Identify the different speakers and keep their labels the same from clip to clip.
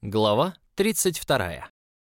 Speaker 1: Глава 32.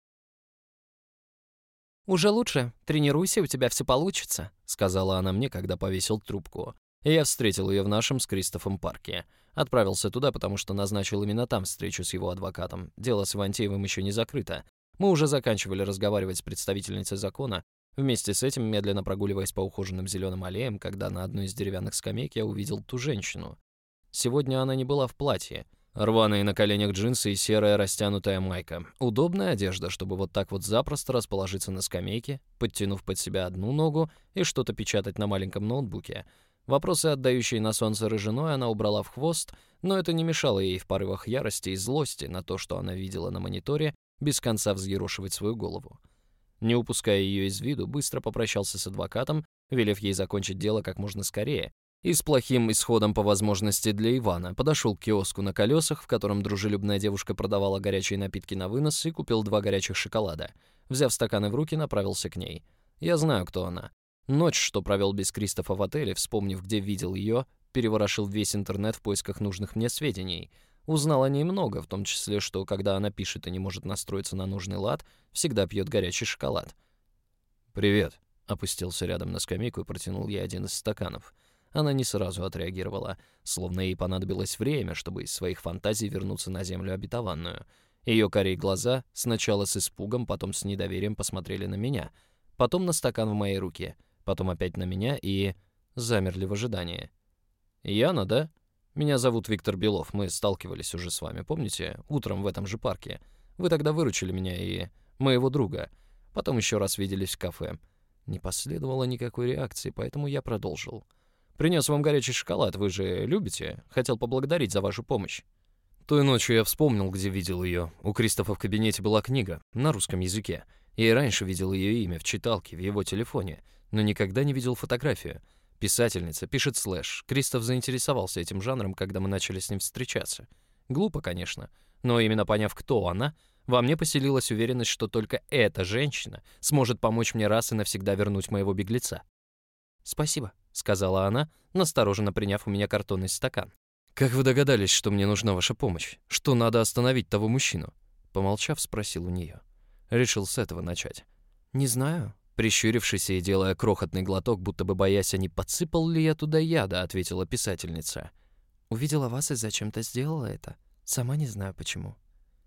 Speaker 2: «Уже лучше. Тренируйся, у тебя все получится», — сказала она мне, когда повесил трубку.
Speaker 1: И я встретил ее в нашем с Кристофом парке. Отправился туда, потому что назначил именно там встречу с его адвокатом. Дело с Ивантеевым еще не закрыто. Мы уже заканчивали разговаривать с представительницей закона. Вместе с этим, медленно прогуливаясь по ухоженным зеленым аллеям, когда на одной из деревянных скамеек я увидел ту женщину. Сегодня она не была в платье. Рваные на коленях джинсы и серая растянутая майка. Удобная одежда, чтобы вот так вот запросто расположиться на скамейке, подтянув под себя одну ногу и что-то печатать на маленьком ноутбуке. Вопросы, отдающие на солнце рыжиной, она убрала в хвост, но это не мешало ей в порывах ярости и злости на то, что она видела на мониторе, без конца взъерошивать свою голову. Не упуская ее из виду, быстро попрощался с адвокатом, велев ей закончить дело как можно скорее, и с плохим исходом по возможности для Ивана подошел к киоску на колесах, в котором дружелюбная девушка продавала горячие напитки на вынос, и купил 2 горячих шоколада. Взяв стаканы в руки, направился к ней. Я знаю, кто она. Ночь, что провел без Кристофа в отеле, вспомнив, где видел ее, переворошил весь интернет в поисках нужных мне сведений. Узнал о ней много, в том числе, что когда она пишет и не может настроиться на нужный лад, всегда пьет горячий шоколад. «Привет», — опустился рядом на скамейку и протянул ей один из стаканов. Она не сразу отреагировала, словно ей понадобилось время, чтобы из своих фантазий вернуться на землю обетованную. Ее карие глаза сначала с испугом, потом с недоверием посмотрели на меня, потом на стакан в моей руке, потом опять на меня и замерли в ожидании. «Яна, да? Меня зовут Виктор Белов, мы сталкивались уже с вами, помните? Утром в этом же парке. Вы тогда выручили меня и моего друга. Потом еще раз виделись в кафе». Не последовало никакой реакции, поэтому я продолжил. «Принес вам горячий шоколад, вы же любите? Хотел поблагодарить за вашу помощь». Той ночью я вспомнил, где видел ее. У Кристофа в кабинете была книга на русском языке. Я и раньше видел ее имя в читалке, в его телефоне, но никогда не видел фотографию. Писательница, пишет слэш. Кристоф заинтересовался этим жанром, когда мы начали с ним встречаться. Глупо, конечно, но именно поняв, кто она, во мне поселилась уверенность, что только эта женщина сможет помочь мне раз и навсегда вернуть моего беглеца. «Спасибо», — сказала она, настороженно приняв у меня картонный стакан. «Как вы догадались, что мне нужна ваша помощь? Что надо остановить того мужчину?» Помолчав, спросил у нее. Решил с этого начать. «Не знаю». Прищурившись и делая крохотный глоток, будто бы боясь, а не подсыпал ли я туда яда, ответила писательница. «Увидела вас и зачем-то сделала это. Сама не знаю почему».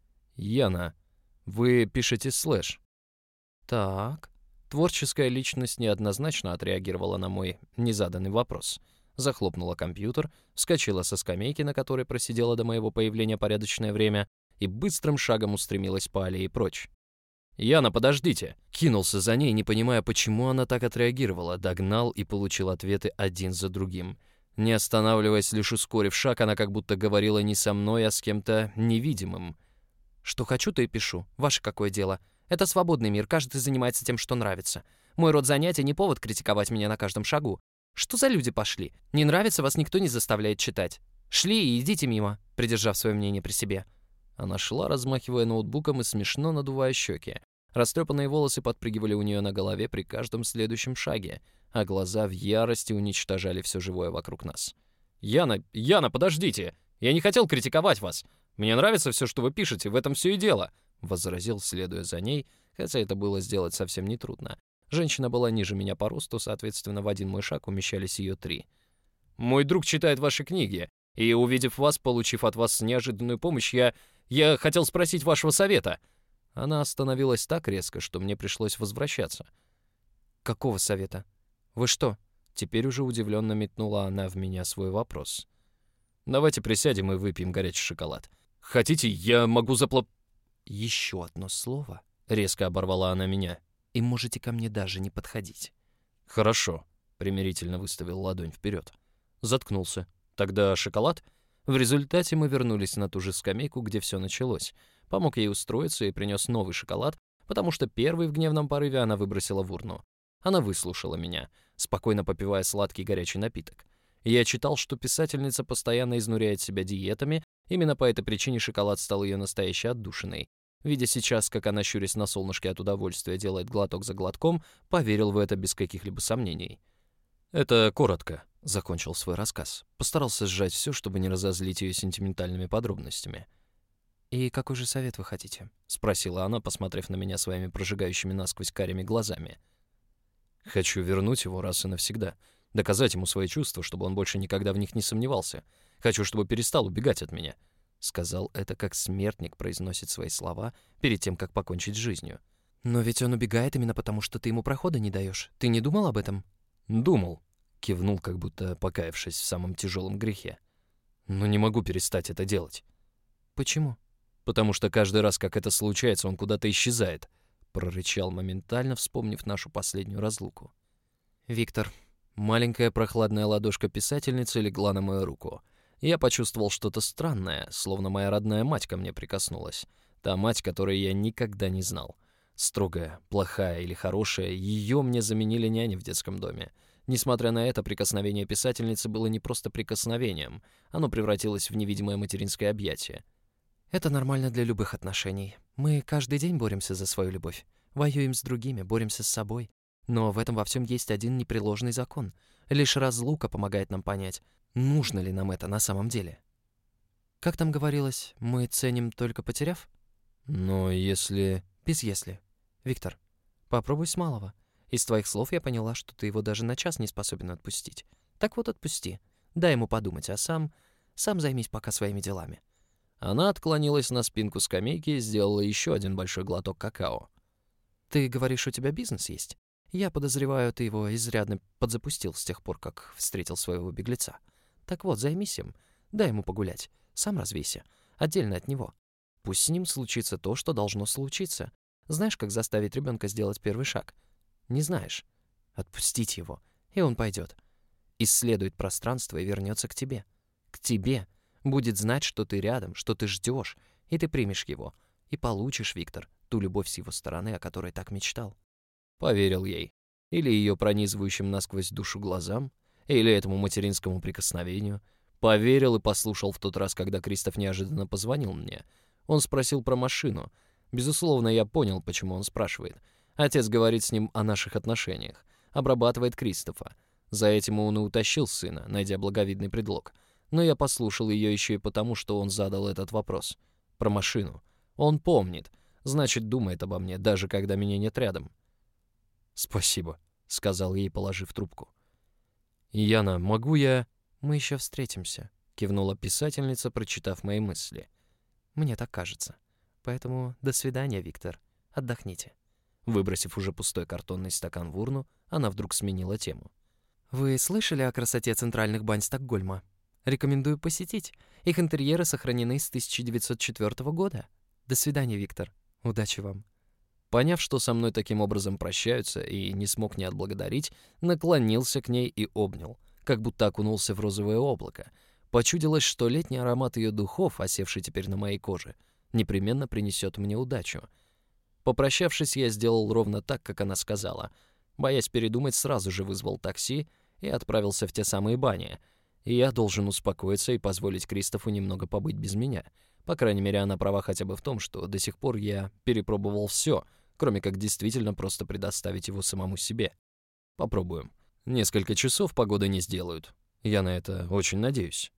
Speaker 1: «Яна, вы пишете слэш?» «Так». Творческая личность неоднозначно отреагировала на мой незаданный вопрос. Захлопнула компьютер, вскочила со скамейки, на которой просидела до моего появления порядочное время, и быстрым шагом устремилась по аллее прочь. «Яна, подождите!» Кинулся за ней, не понимая, почему она так отреагировала, догнал и получил ответы один за другим. Не останавливаясь, лишь ускорив шаг, она как будто говорила не со мной, а с кем-то невидимым. «Что хочу, то и пишу. Ваше какое дело? Это свободный мир, каждый занимается тем, что нравится. Мой род занятий не повод критиковать меня на каждом шагу. Что за люди пошли? Не нравится, вас никто не заставляет читать. Шли и идите мимо», придержав свое мнение при себе. Она шла, размахивая ноутбуком и смешно надувая щеки. Растрепанные волосы подпрыгивали у нее на голове при каждом следующем шаге, а глаза в ярости уничтожали все живое вокруг нас. «Яна, подождите! Я не хотел критиковать вас! Мне нравится все, что вы пишете, в этом все и дело!» Возразил, следуя за ней, хотя это было сделать совсем нетрудно. Женщина была ниже меня по росту, соответственно, в один мой шаг умещались ее 3. «Мой друг читает ваши книги, и, увидев вас, получив от вас неожиданную помощь, я хотел спросить вашего совета». Она остановилась так резко, что мне пришлось возвращаться. «Какого совета? Вы что?» Теперь уже удивленно метнула она в меня свой вопрос. «Давайте присядем и выпьем горячий шоколад. Хотите, я могу «Еще одно слово», — резко оборвала она меня, «и можете ко мне даже не подходить». «Хорошо», — примирительно выставил ладонь вперед. Заткнулся. «Тогда шоколад?» В результате мы вернулись на ту же скамейку, где все началось. Помог ей устроиться и принес новый шоколад, потому что первый в гневном порыве она выбросила в урну. Она выслушала меня, спокойно попивая сладкий горячий напиток. Я читал, что писательница постоянно изнуряет себя диетами, именно по этой причине шоколад стал ее настоящей отдушиной. Видя сейчас, как она, щурясь на солнышке от удовольствия, делает глоток за глотком, поверил в это без каких-либо сомнений. «Это коротко», — закончил свой рассказ. Постарался сжать все, чтобы не разозлить ее сентиментальными подробностями.
Speaker 2: «И какой же совет вы хотите?»
Speaker 1: — спросила она, посмотрев на меня своими прожигающими насквозь карими глазами. «Хочу вернуть его раз и навсегда. Доказать ему свои чувства, чтобы он больше никогда в них не сомневался. Хочу, чтобы перестал убегать от меня». Сказал это, как смертник произносит свои слова перед тем, как покончить с жизнью.
Speaker 2: «Но ведь он убегает именно потому, что ты ему прохода не даешь. Ты не думал об этом?»
Speaker 1: «Думал», — кивнул, как будто покаявшись в самом тяжелом грехе. «Но не могу перестать это делать».
Speaker 2: «Почему?»
Speaker 1: «Потому что каждый раз, как это случается, он куда-то исчезает», — прорычал моментально, вспомнив нашу последнюю разлуку.
Speaker 2: «Виктор».
Speaker 1: Маленькая прохладная ладошка писательницы легла на мою руку. Я почувствовал что-то странное, словно моя родная мать ко мне прикоснулась. Та мать, которой я никогда не знал. Строгая, плохая или хорошая, ее мне заменили няни в детском доме. Несмотря на это, прикосновение писательницы было не просто прикосновением, оно превратилось в невидимое материнское объятие.
Speaker 2: «Это нормально для любых отношений. Мы каждый день боремся за свою любовь. Воюем с другими, боремся с собой. Но в этом во всем есть один непреложный закон. Лишь разлука помогает нам понять, нужно ли нам это на самом деле. Как там говорилось, мы ценим только потеряв?
Speaker 1: Но если...
Speaker 2: Без «если». Виктор, попробуй с малого. Из твоих слов я поняла, что ты его даже на час не способен отпустить. Так вот отпусти. Дай ему подумать, а сам займись пока своими делами».
Speaker 1: Она отклонилась на спинку скамейки и сделала еще один большой глоток какао.
Speaker 2: «Ты говоришь, у тебя бизнес есть? Я подозреваю, ты его изрядно подзапустил с тех пор, как встретил своего беглеца. Так вот, займись им, дай ему погулять, сам развейся, отдельно от него. Пусть с ним случится то, что должно случиться. Знаешь, как заставить ребенка сделать первый шаг? Не знаешь? Отпустить его, и он пойдет. Исследует пространство и вернется к тебе. К тебе. Будет знать, что ты рядом, что ты ждешь, и ты примешь его. И получишь, Виктор, ту любовь с его стороны, о которой так мечтал».
Speaker 1: Поверил ей. Или ее пронизывающим насквозь душу глазам, или этому материнскому прикосновению. Поверил и послушал в тот раз, когда Кристоф неожиданно позвонил мне. Он спросил про машину. Безусловно, я понял, почему он спрашивает. Отец говорит с ним о наших отношениях. Обрабатывает Кристофа. За этим он и утащил сына, найдя благовидный предлог. Но я послушал ее еще и потому, что он задал этот вопрос. Про машину. Он помнит. Значит, думает обо мне, даже когда меня нет рядом. «Спасибо», — сказал ей, положив трубку. «Яна, могу я...»
Speaker 2: «Мы еще встретимся»,
Speaker 1: — кивнула писательница, прочитав мои мысли.
Speaker 2: «Мне так кажется. Поэтому до свидания, Виктор. Отдохните».
Speaker 1: Выбросив уже пустой картонный стакан в урну, она вдруг сменила тему.
Speaker 2: «Вы слышали о красоте центральных бань Стокгольма? Рекомендую посетить. Их интерьеры сохранены с 1904 года. До свидания, Виктор. Удачи вам».
Speaker 1: Поняв, что со мной таким образом прощаются, и не смог не отблагодарить, наклонился к ней и обнял, как будто окунулся в розовое облако. Почудилось, что летний аромат ее духов, осевший теперь на моей коже, непременно принесет мне удачу. Попрощавшись, я сделал ровно так, как она сказала. Боясь передумать, сразу же вызвал такси и отправился в те самые бани. И я должен успокоиться и позволить Кристофу немного побыть без меня. По крайней мере, она права хотя бы в том, что до сих пор я перепробовал все, кроме как действительно просто предоставить его самому себе. Попробуем. Несколько часов погоды не сделают. Я на это очень надеюсь.